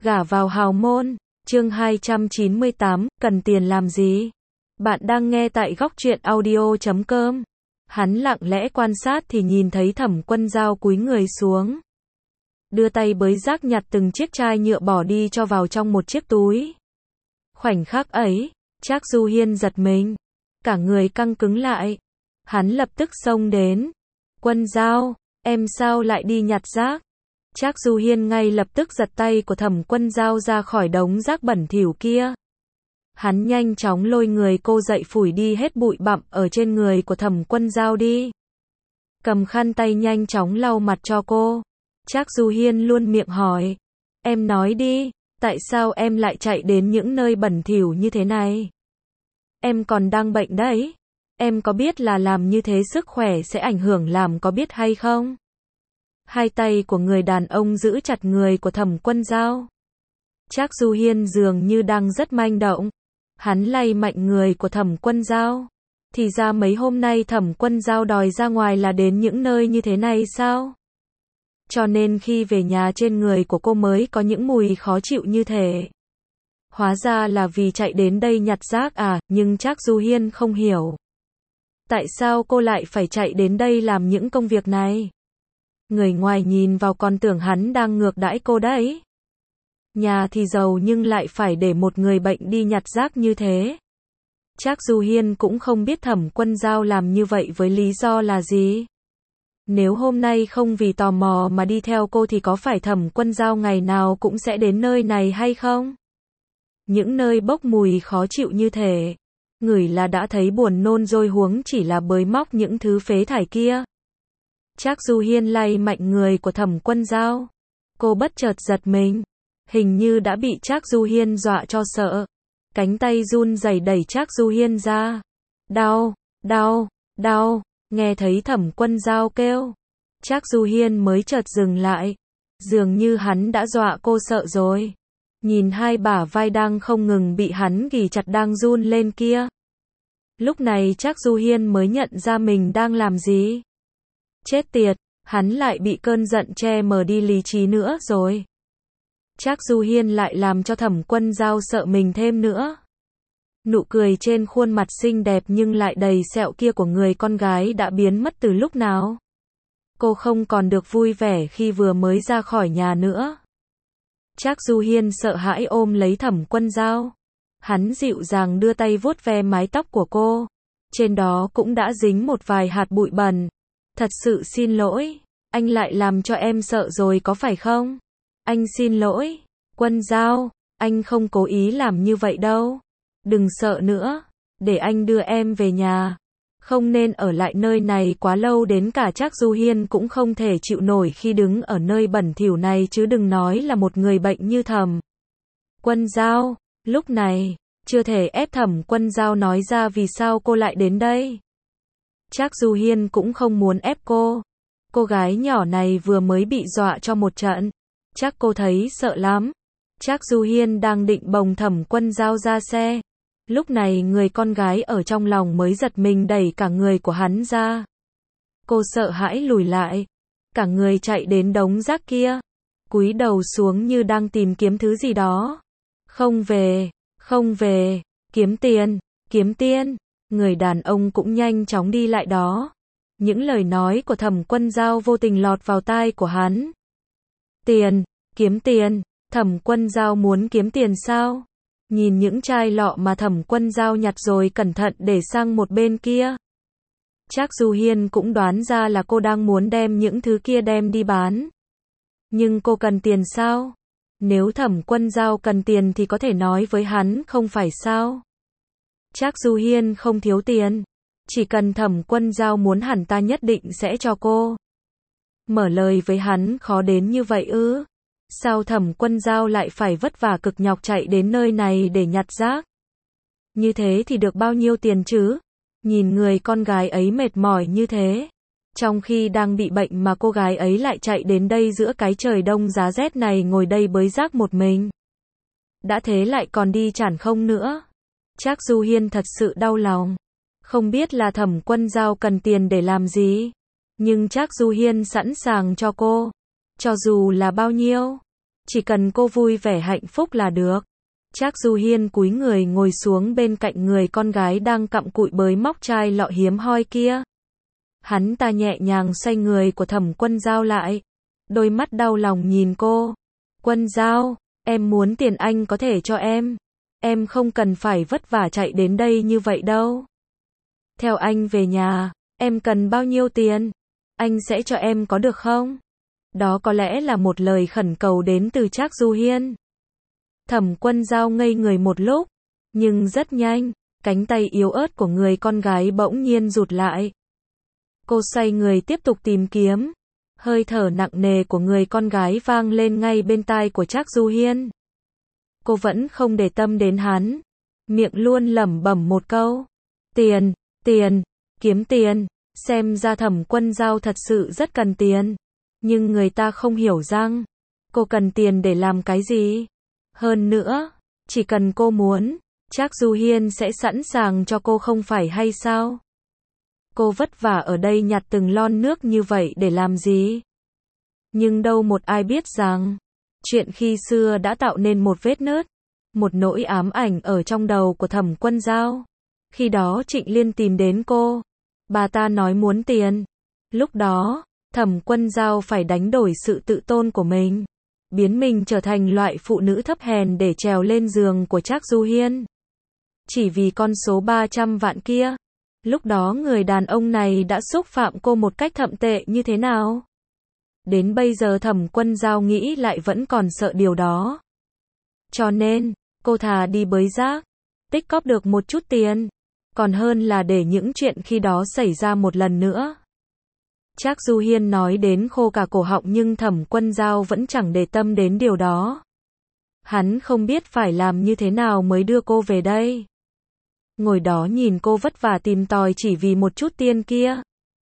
Gả vào hào môn, chương 298, cần tiền làm gì? Bạn đang nghe tại góc truyện audio.com. Hắn lặng lẽ quan sát thì nhìn thấy Thẩm Quân Dao cúi người xuống. Đưa tay bới rác nhặt từng chiếc chai nhựa bỏ đi cho vào trong một chiếc túi. Khoảnh khắc ấy, Trác Du Hiên giật mình. Cả người căng cứng lại. Hắn lập tức xông đến. Quân Dao, em sao lại đi nhặt rác? Trác Du Hiên ngay lập tức giật tay của Thẩm Quân Dao ra khỏi đống rác bẩn thỉu kia. Hắn nhanh chóng lôi người cô dậy phủi đi hết bụi bặm ở trên người của Thẩm Quân Dao đi. Cầm khăn tay nhanh chóng lau mặt cho cô. Trác Du Hiên luôn miệng hỏi. Em nói đi, tại sao em lại chạy đến những nơi bẩn thỉu như thế này? Em còn đang bệnh đấy. Em có biết là làm như thế sức khỏe sẽ ảnh hưởng làm có biết hay không? Hai tay của người đàn ông giữ chặt người của Thẩm Quân Dao. Trác Du Hiên dường như đang rất manh động. Hắn lay mạnh người của Thẩm Quân Dao. Thì ra mấy hôm nay Thẩm Quân Dao đòi ra ngoài là đến những nơi như thế này sao? Cho nên khi về nhà trên người của cô mới có những mùi khó chịu như thế. Hóa ra là vì chạy đến đây nhặt rác à, nhưng Trác Du Hiên không hiểu. Tại sao cô lại phải chạy đến đây làm những công việc này? Người ngoài nhìn vào còn tưởng hắn đang ngược đãi cô đấy. Nhà thì giàu nhưng lại phải để một người bệnh đi nhặt rác như thế. Trác Du Hiên cũng không biết Thẩm Quân Dao làm như vậy với lý do là gì. Nếu hôm nay không vì tò mò mà đi theo cô thì có phải Thẩm Quân Dao ngày nào cũng sẽ đến nơi này hay không? Những nơi bốc mùi khó chịu như thế, ngửi là đã thấy buồn nôn rồi huống chỉ là bới móc những thứ phế thải kia. Trác Du Hiên lay mạnh người của Thẩm Quân Dao. Cô bất chợt giật mình. Hình như đã bị Trác Du Hiên dọa cho sợ. Cánh tay run rẩy đẩy Trác Du Hiên ra. Đau, đau, đau. Nghe thấy Thẩm Quân Dao kêu. Trác Du Hiên mới chợt dừng lại. Dường như hắn đã dọa cô sợ rồi. Nhìn hai bả vai đang không ngừng bị hắn ghì chặt đang run lên kia. Lúc này Trác Du Hiên mới nhận ra mình đang làm gì. Chết tiệt, hắn lại bị cơn giận che mờ đi lý trí nữa rồi. Trác Du Hiên lại làm cho Thẩm Quân Dao sợ mình thêm nữa. Nụ cười trên khuôn mặt xinh đẹp nhưng lại đầy sẹo kia của người con gái đã biến mất từ lúc nào. Cô không còn được vui vẻ khi vừa mới ra khỏi nhà nữa. Trác Du Hiên sợ hãi ôm lấy Thẩm Quân Dao. Hắn dịu dàng đưa tay vuốt ve mái tóc của cô. Trên đó cũng đã dính một vài hạt bụi bẩn. Thật sự xin lỗi, anh lại làm cho em sợ rồi có phải không? Anh xin lỗi, Quân Dao, anh không cố ý làm như vậy đâu. Đừng sợ nữa, để anh đưa em về nhà. Không nên ở lại nơi này quá lâu đến cả Trác Du Hiên cũng không thể chịu nổi khi đứng ở nơi bẩn thỉu này chứ đừng nói là một người bệnh như Thẩm Quân Dao. Lúc này, chưa thể ép Thẩm Quân Dao nói ra vì sao cô lại đến đây. Trác Du Hiên cũng không muốn ép cô. Cô gái nhỏ này vừa mới bị dọa cho một trận. Chắc cô thấy sợ lắm. Trác Du Hiên đang định bồng Thẩm Quân Dao ra xe. Lúc này người con gái ở trong lòng mới giật mình đẩy cả người của hắn ra. Cô sợ hãi lùi lại. Cả người chạy đến đống rác kia. Cúi đầu xuống như đang tìm kiếm thứ gì đó. Không về, không về, kiếm tiền, kiếm tiền. Người đàn ông cũng nhanh chóng đi lại đó. Những lời nói của Thẩm Quân Dao vô tình lọt vào tai của hắn. Tiền, kiếm tiền, Thẩm Quân Dao muốn kiếm tiền sao? Nhìn những chai lọ mà Thẩm Quân Dao nhặt rồi cẩn thận để sang một bên kia. Trác Du Hiên cũng đoán ra là cô đang muốn đem những thứ kia đem đi bán. Nhưng cô cần tiền sao? Nếu Thẩm Quân Dao cần tiền thì có thể nói với hắn không phải sao? Trác Du Hiên không thiếu tiền. Chỉ cần Thẩm Quân Dao muốn hẳn ta nhất định sẽ cho cô. Mở lời với hắn khó đến như vậy ư? Sao Thẩm Quân Dao lại phải vất vả cực nhọc chạy đến nơi này để nhặt rác? Như thế thì được bao nhiêu tiền chứ? Nhìn người con gái ấy mệt mỏi như thế. Trong khi đang bị bệnh mà cô gái ấy lại chạy đến đây giữa cái trời đông giá rét này ngồi đây bới rác một mình. Đã thế lại còn đi chản không nữa. Trác Du Hiên thật sự đau lòng. Không biết là Thẩm Quân Dao cần tiền để làm gì. Nhưng Trác Du Hiên sẵn sàng cho cô. Cho dù là bao nhiêu. Chỉ cần cô vui vẻ hạnh phúc là được. Trác Du Hiên cúi người ngồi xuống bên cạnh người con gái đang cặm cụi bới móc chai lọ hiếm hoi kia. Hắn ta nhẹ nhàng xoay người của Thẩm Quân Dao lại. Đôi mắt đau lòng nhìn cô. Quân Dao, em muốn tiền anh có thể cho em. Em không cần phải vất vả chạy đến đây như vậy đâu. Theo anh về nhà, em cần bao nhiêu tiền? Anh sẽ cho em có được không? Đó có lẽ là một lời khẩn cầu đến từ Trác Du Hiên. Thẩm Quân Dao ngây người một lúc, nhưng rất nhanh, cánh tay yếu ớt của người con gái bỗng nhiên rụt lại. Cô xoay người tiếp tục tìm kiếm. Hơi thở nặng nề của người con gái vang lên ngay bên tai của Trác Du Hiên. Cô vẫn không để tâm đến hắn, miệng luôn lẩm bẩm một câu. Tiền, tiền, kiếm tiền. Xem ra Thẩm Quân Dao thật sự rất cần tiền. Nhưng người ta không hiểu rằng, cô cần tiền để làm cái gì. Hơn nữa, chỉ cần cô muốn, Trác Du Hiên sẽ sẵn sàng cho cô không phải hay sao? Cô vất vả ở đây nhặt từng lon nước như vậy để làm gì? Nhưng đâu một ai biết rằng, chuyện khi xưa đã tạo nên một vết nứt, một nỗi ám ảnh ở trong đầu của Thẩm Quân Dao. Khi đó Trịnh Liên tìm đến cô, bà ta nói muốn tiền. Lúc đó, Thẩm Quân Dao phải đánh đổi sự tự tôn của mình, biến mình trở thành loại phụ nữ thấp hèn để trèo lên giường của Trác Du Hiên. Chỉ vì con số 300 vạn kia. Lúc đó người đàn ông này đã xúc phạm cô một cách thậm tệ như thế nào? Đến bây giờ Thẩm Quân Dao nghĩ lại vẫn còn sợ điều đó. Cho nên, cô thà đi bới rác, tích cóp được một chút tiền, còn hơn là để những chuyện khi đó xảy ra một lần nữa. Trác Du Hiên nói đến khô cả cổ họng nhưng Thẩm Quân Dao vẫn chẳng để tâm đến điều đó. Hắn không biết phải làm như thế nào mới đưa cô về đây. Ngồi đó nhìn cô vất vả tìm tòi chỉ vì một chút tiền kia.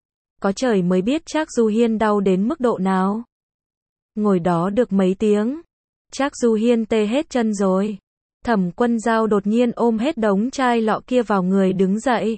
Có trời mới biết Trác Du Hiên đau đến mức độ nào. Ngồi đó được mấy tiếng, Trác Du Hiên tê hết chân rồi. Thẩm Quân Dao đột nhiên ôm hết đống chai lọ kia vào người đứng dậy,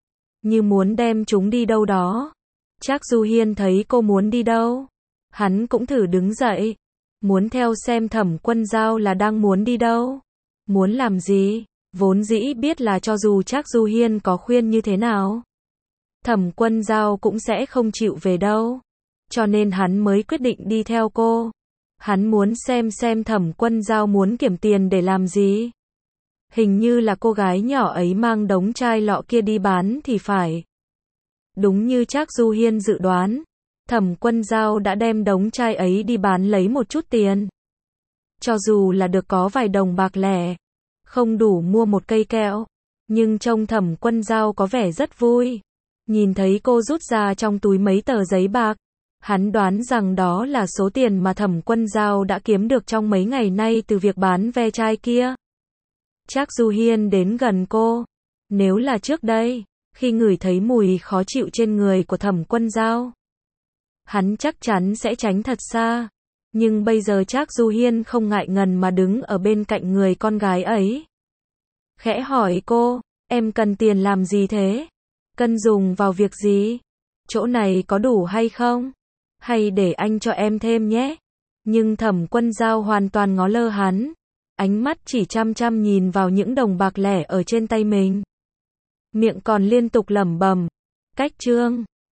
như muốn đem chúng đi đâu đó. Trác Du Hiên thấy cô muốn đi đâu, hắn cũng thử đứng dậy, muốn theo xem Thẩm Quân Dao là đang muốn đi đâu, muốn làm gì. Vốn dĩ biết là cho dù Trác Du Hiên có khuyên như thế nào, Thẩm Quân Dao cũng sẽ không chịu về đâu. Cho nên hắn mới quyết định đi theo cô. Hắn muốn xem Thẩm Quân Dao muốn kiếm tiền để làm gì. Hình như là cô gái nhỏ ấy mang đống chai lọ kia đi bán thì phải. Đúng như Trác Du Hiên dự đoán, Thẩm Quân Dao đã đem đống chai ấy đi bán lấy một chút tiền. Cho dù là được có vài đồng bạc lẻ, không đủ mua một cây kẹo, nhưng trông Thẩm Quân Dao có vẻ rất vui. Nhìn thấy cô rút ra trong túi mấy tờ giấy bạc, hắn đoán rằng đó là số tiền mà Thẩm Quân Dao đã kiếm được trong mấy ngày nay từ việc bán ve chai kia. Trác Du Hiên đến gần cô. Nếu là trước đây, khi ngửi thấy mùi khó chịu trên người của Thẩm Quân Dao, hắn chắc chắn sẽ tránh thật xa. Nhưng bây giờ Trác Du Hiên không ngại ngần mà đứng ở bên cạnh người con gái ấy. Khẽ hỏi cô, em cần tiền làm gì thế? Cần dùng vào việc gì? Chỗ này có đủ hay không? Hay để anh cho em thêm nhé? Nhưng Thẩm Quân Dao hoàn toàn ngó lơ hắn. Ánh mắt chỉ chăm chăm nhìn vào những đồng bạc lẻ ở trên tay mình. Miệng còn liên tục lẩm bẩm. Cách chương